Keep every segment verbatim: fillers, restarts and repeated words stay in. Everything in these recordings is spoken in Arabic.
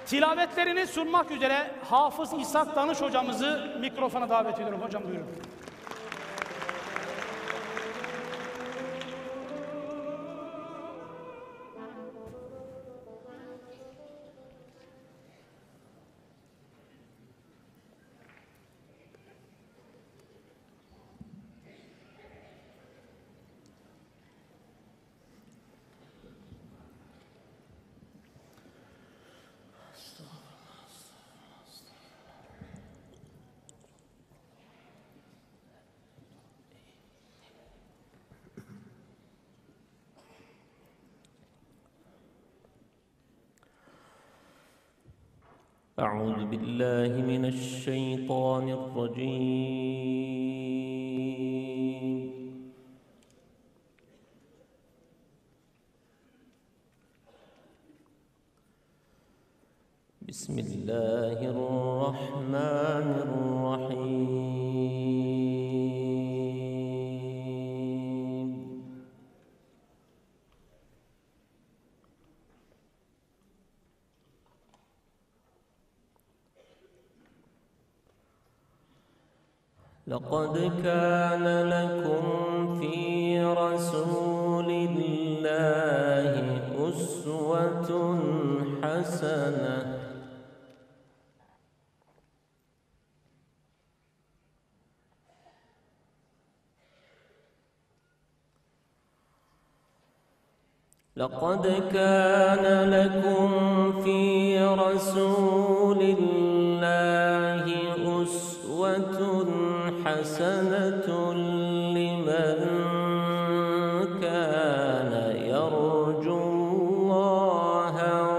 Tilavetlerini sunmak üzere Hafız İshak Danış hocamızı mikrofona davet ediyorum. Hocam buyurun. أعوذ بالله من الشيطان الرجيم بسم الله الرحمن الرحيم لقد كان لكم في رسول الله أسوة حسنة لقد كان لكم في رسول الله أسوة حسنة لمن كان يرجو الله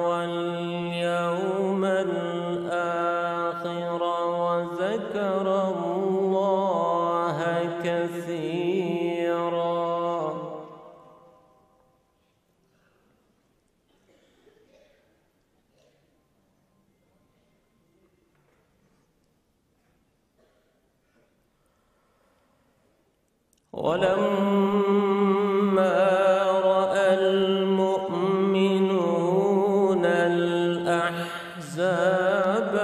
واليوم الآخر وذكر الله كثيرا ولما رأى المؤمنون الأحزاب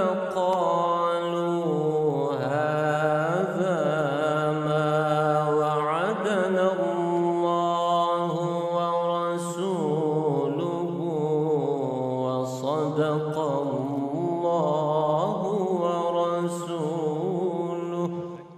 قالوا هذا ما وعدنا الله ورسوله وصدق الله ورسوله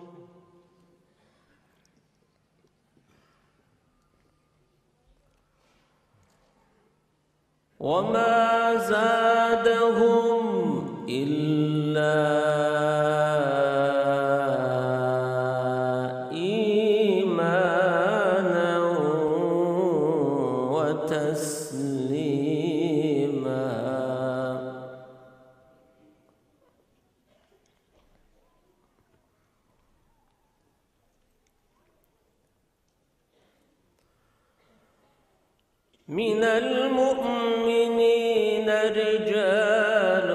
وما زادهم إلا إيمانا وتسليما من المؤمنين رجال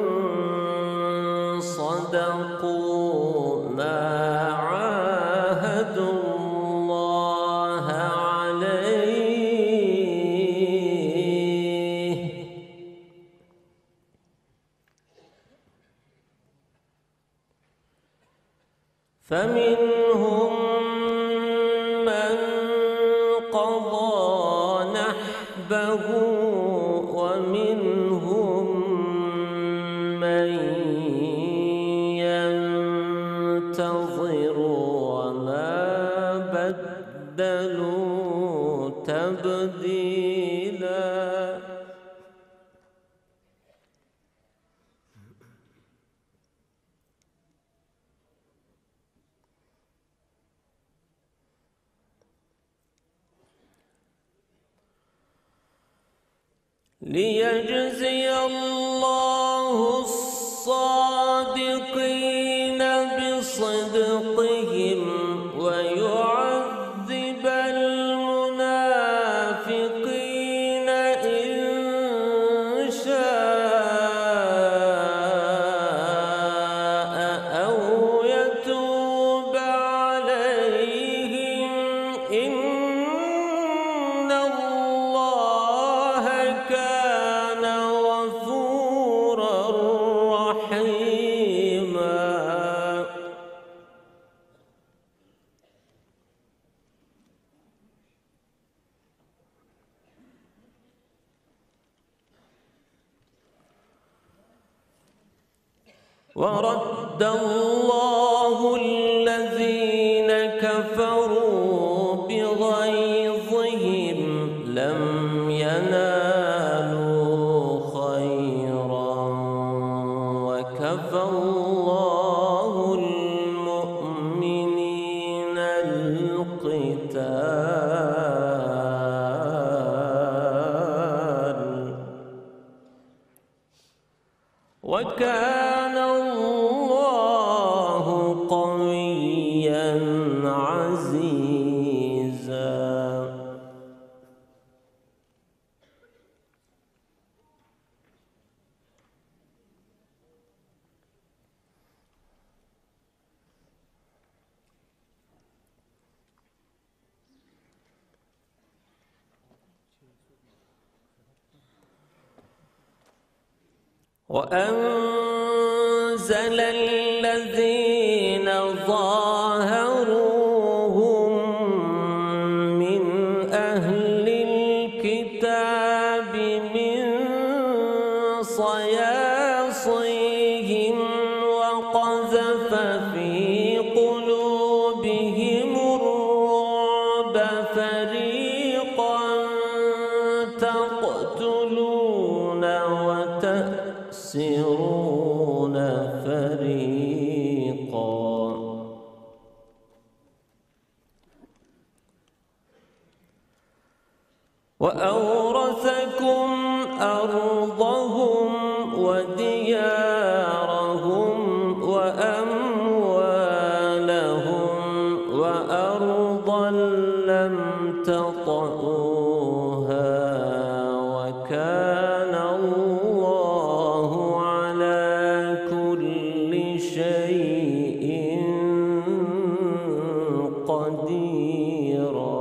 صدقوا ما عاهدوا الله عليه فمنهم من قضى نحبه ومنهم من ينتظر وما بدلوا تبديلا ليجزي الله الصادقين بصدقهم ويعذب المنافقين إن شاء أو يتوب عليهم إن الله كان غفورا ورد الله الذين كفروا بغيظهم لم ينالوا خيرا وكفى الله المؤمنين القتال وكان الله قويا عزيزا. وأنزل الذين ظاهروهم من أهل الكتاب من صياصيهم وقذف في قلوبهم الرعب فريقا تقتلون وتأسرون فريقا وأورثكم أرضهم وديارهم وأموالهم وأرضا لم تطئوها وكان الله على كل شيء قديرا.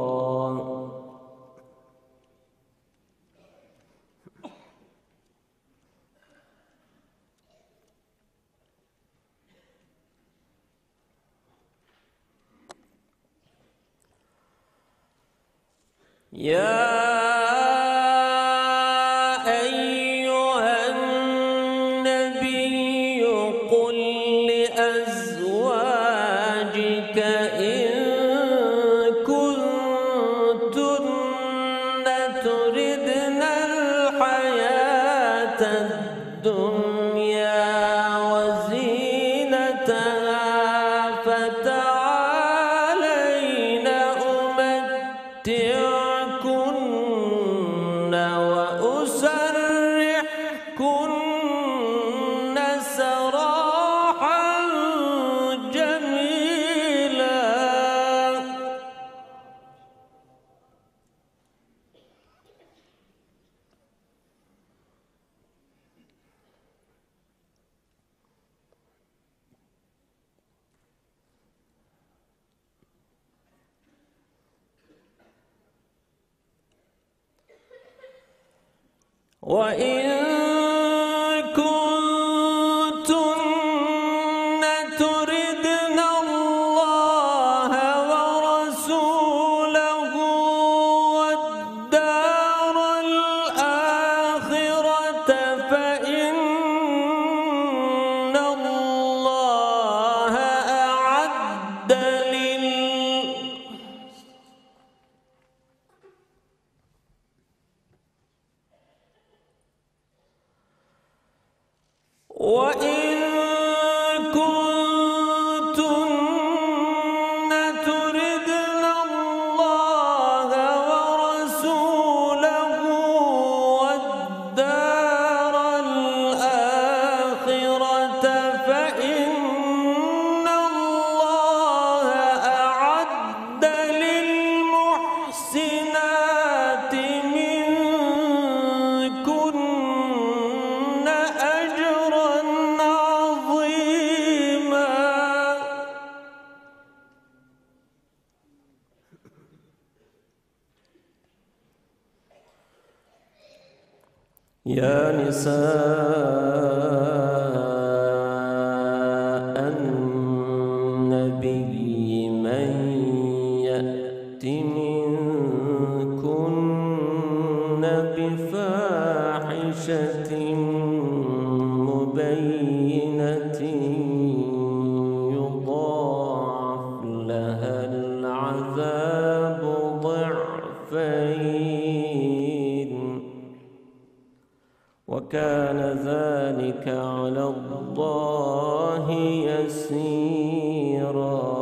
يا أيها النبي قل لأزواجك إن كنتن تردن الحياة الدنيا وزينتها فتعالين أمتعكن وأسرحكن سراحا جميلا. وإن كنتن تردن الله ورسوله والدار الآخرة فإن الله أعد لل وإن كنتن تردن الله ورسوله والدار الآخرة فإن الله أعد للمحسنات منكن أجرا عظيما. يا نساء النبي من يأت منكن بفاحشة مبينة وكان ذلك على الله يسيرا.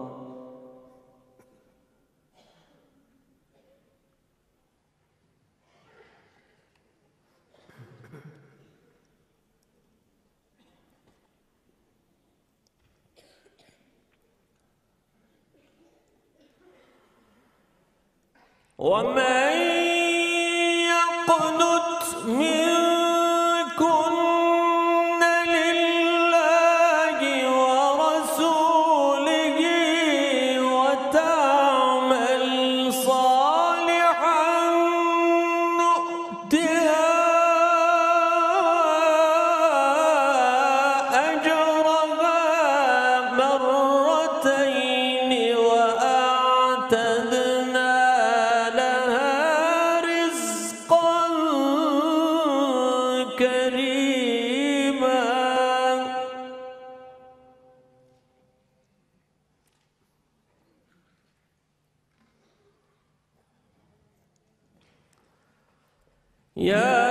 ومن يقنت منكن لله ورسوله وتعمل صالحا نؤتها أجرها مرتين وأعتدنا كريما. يا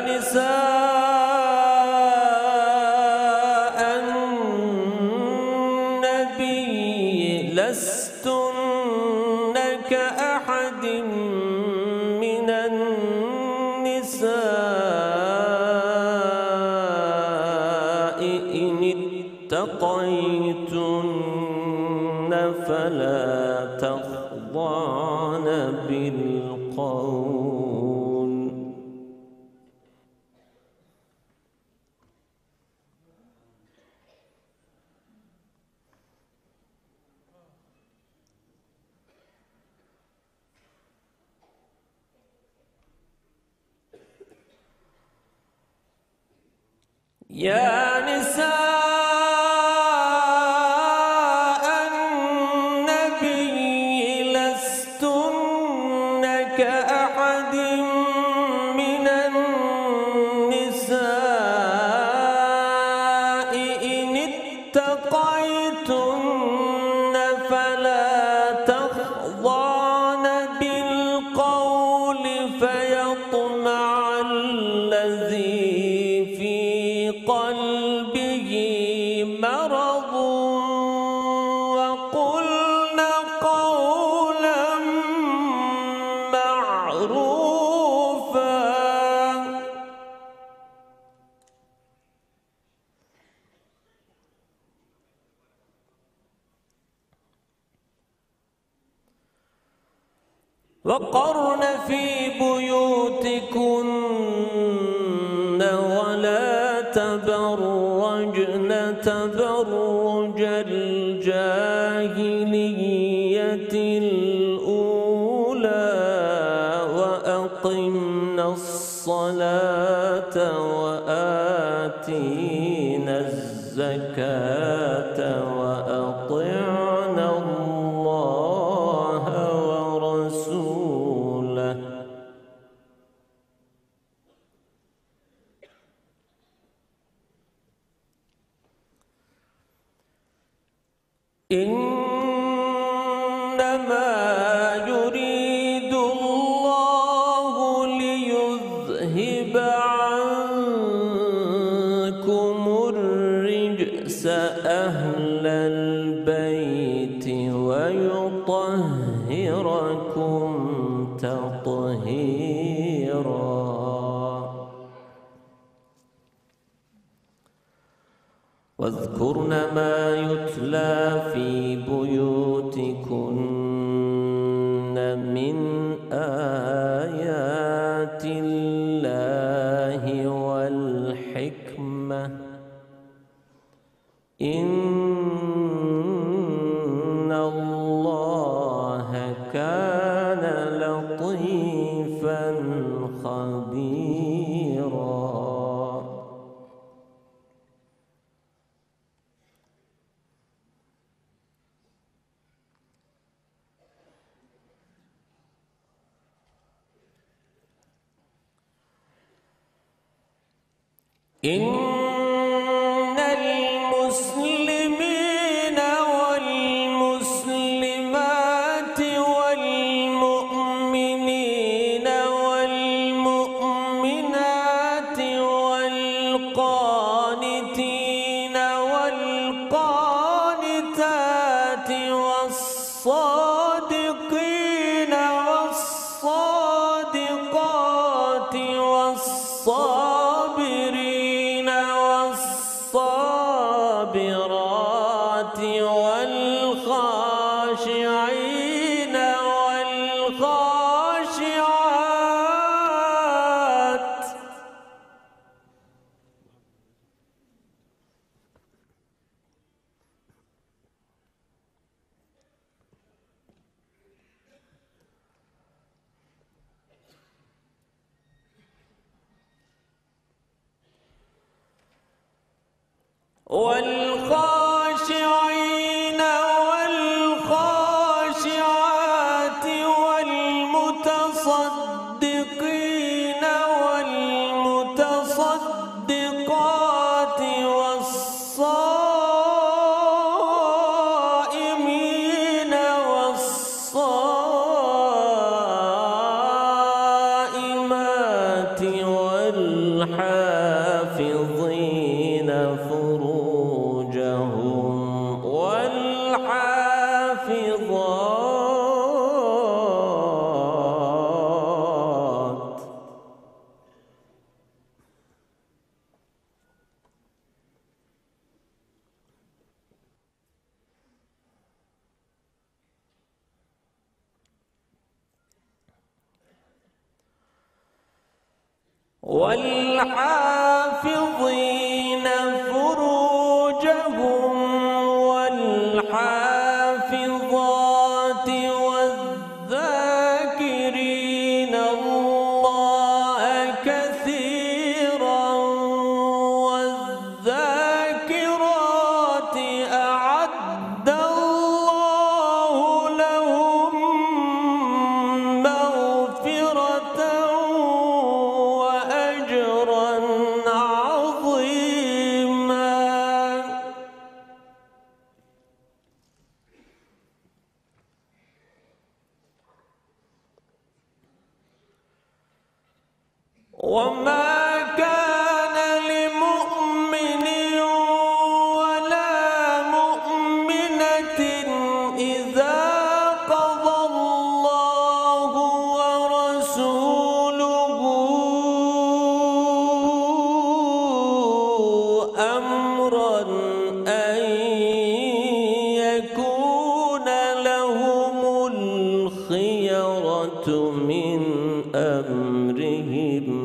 نساء النبي لستن كأحد من النساء إن اتقيتن فلا تخضعن بالقول يا نساء النبي لستن كأحد من النساء إن اتقيتن فلا تخضعن بالقول فيطمع الذي قلبه مرض وقلن قولا معروفا. وقرن في بيوتكن ولا تبرجن تبرج الجاهلية الأولى وأقمنا الصلاة وآتينا الزكاة وأطعنا الله ورسوله إنما يريد الله ليذهب عنكم الرجس أهل البيت ويطهركم تطهيرا. واذكرن ما يتلى في بيوتكن من آيات الله والحكمة إن الله كان لطيفا خبيرا. إن المسلمين والمسلمات والمؤمنين والمؤمنات والخاشعين والخاشعات والمتصدقين والمتصدقات والصائمين والصائمات والحافظين فروجهم والحافظات والحافظين فروجهم والحافظات والذاكرين الله كثيرا والذاكرات أعد الله لهم مغفرة وأجرا عظيما. وما كان لمؤمن ولا مؤمنة إذا قضى الله ورسوله أمرا أن يكون لهم الخيرة من أمرهم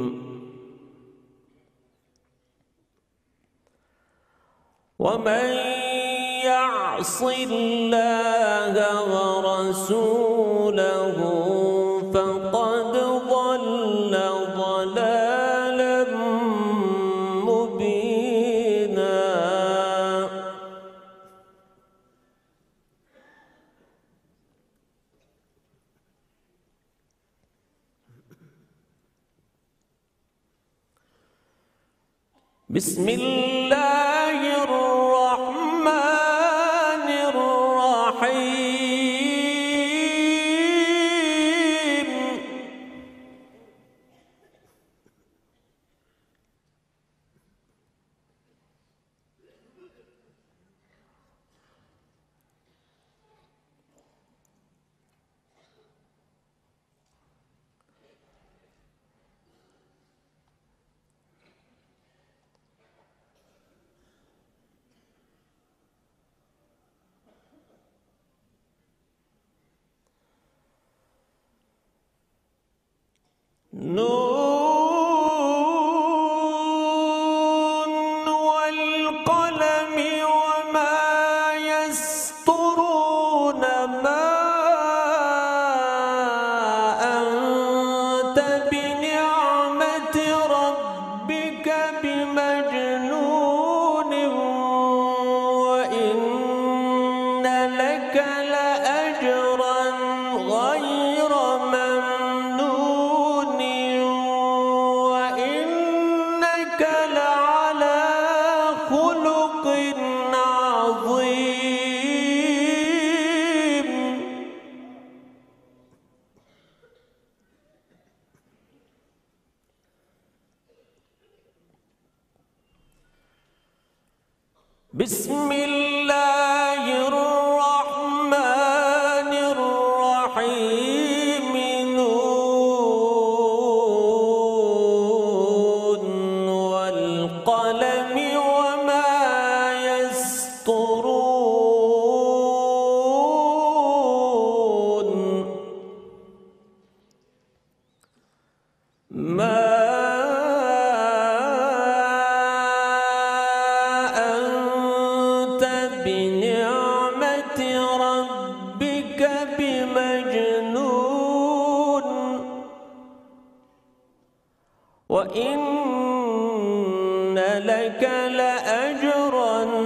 ومن يعص الله ورسوله فقد ضل ضلالا مبينا. بسم الله الرحمن الرحيم. نون والقلم وما يسطرون ما أنت بنعمة ربك بمجنون وإن لك لأجرا غير ممنون وإنك لعلى خلق عظيم. بسم الله الرحمن الرحيم. نون والقلم وما يسطرون ما بنعمة ربك بمجنون وإن لك لأجرا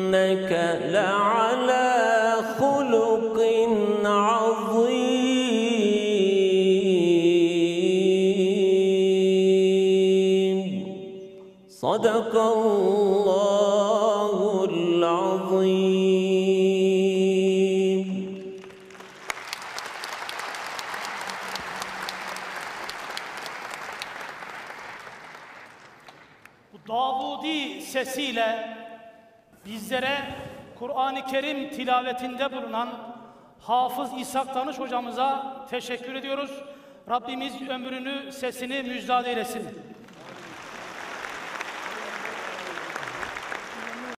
إنك لعلى خلق عظيم. صدق الله العظيم. Bu Davudi sesiyle bizlere Kur'an-ı Kerim tilavetinde bulunan Hafız İshak Danış hocamıza teşekkür ediyoruz. Rabbimiz ömrünü, sesini müjdat eylesin.